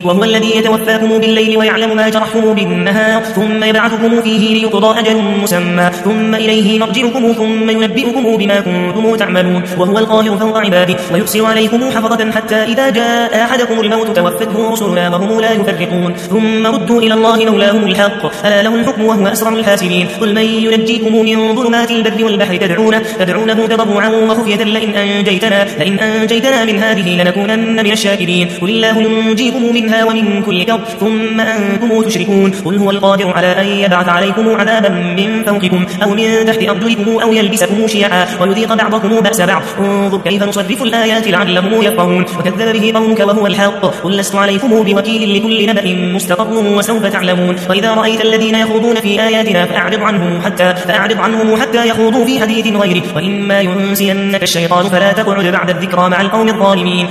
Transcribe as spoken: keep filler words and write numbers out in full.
وهو الذي يتوفاكم بالليل ويعلم ما جرحتم بالنهار ثم يبعثكم فيه ليقضى أجل مسمى ثم إليه مرجعكم ثم ينبئكم بما كنتم تعملون وهو القاهر فوق عباده ويرسل عليكم حفظة حتى إذا جاء أحدكم الموت توفته رسلنا وهم لا يفرقون ثم ردوا إلى الله مولاهم الحق ألا له الحكم وهو أسرع الحاسبين قل من ينجيكم من ظلمات البر والبحر تدعونه, تدعونه تضرعا وخفية لئن أنجيتنا, لئن أنجيتنا من هذه لنكونن من الشاكرين قل الله ينجيكم منها ومن كل كرب ثم أنتم تشركون قل هو القادر على أن يبعث عليكم عذابا من فوقكم أو من تحت أرجلكم أو يلبسكم شيعا ويذيق بعضكم بأس بعض انظر كيف نصرف الآيات لعلهم يفقهون وكذب به قومك وهو الحق قل لست عليكم بوكيل لكل نبأ مستقر وسوف تعلمون وإذا رأيت الذين يخوضون في آياتنا فأعرض عنهم حتى, فأعرض عنهم حتى يخوضوا في حديث غيره وإما ينسينك الشيطان فلا تقعد بعد الذكرى مع القوم الظالمين